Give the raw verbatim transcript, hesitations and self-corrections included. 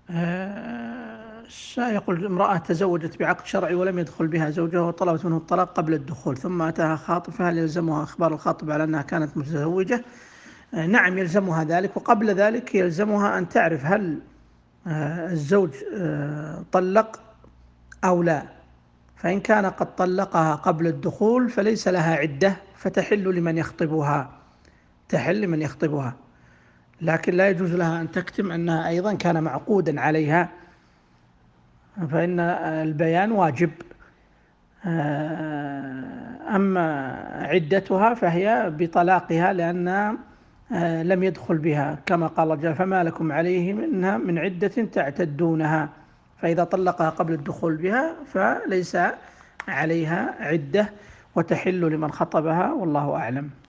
آه، يقول امرأة تزوجت بعقد شرعي ولم يدخل بها زوجها وطلبت منه الطلاق قبل الدخول، ثم أتاها خاطب، فهل يلزمها إخبار الخاطب على أنها كانت متزوجة؟ آه، نعم يلزمها ذلك، وقبل ذلك يلزمها أن تعرف هل آه، الزوج آه، طلق أو لا. فإن كان قد طلقها قبل الدخول فليس لها عدة، فتحل لمن يخطبها، تحل لمن يخطبها، لكن لا يجوز لها أن تكتم أنها أيضا كان معقودا عليها، فإن البيان واجب. أما عدتها فهي بطلاقها، لأن لم يدخل بها، كما قال الله جل: فما لكم عليه منها من عدة تعتدونها. فإذا طلقها قبل الدخول بها فليس عليها عدة، وتحل لمن خطبها، والله أعلم.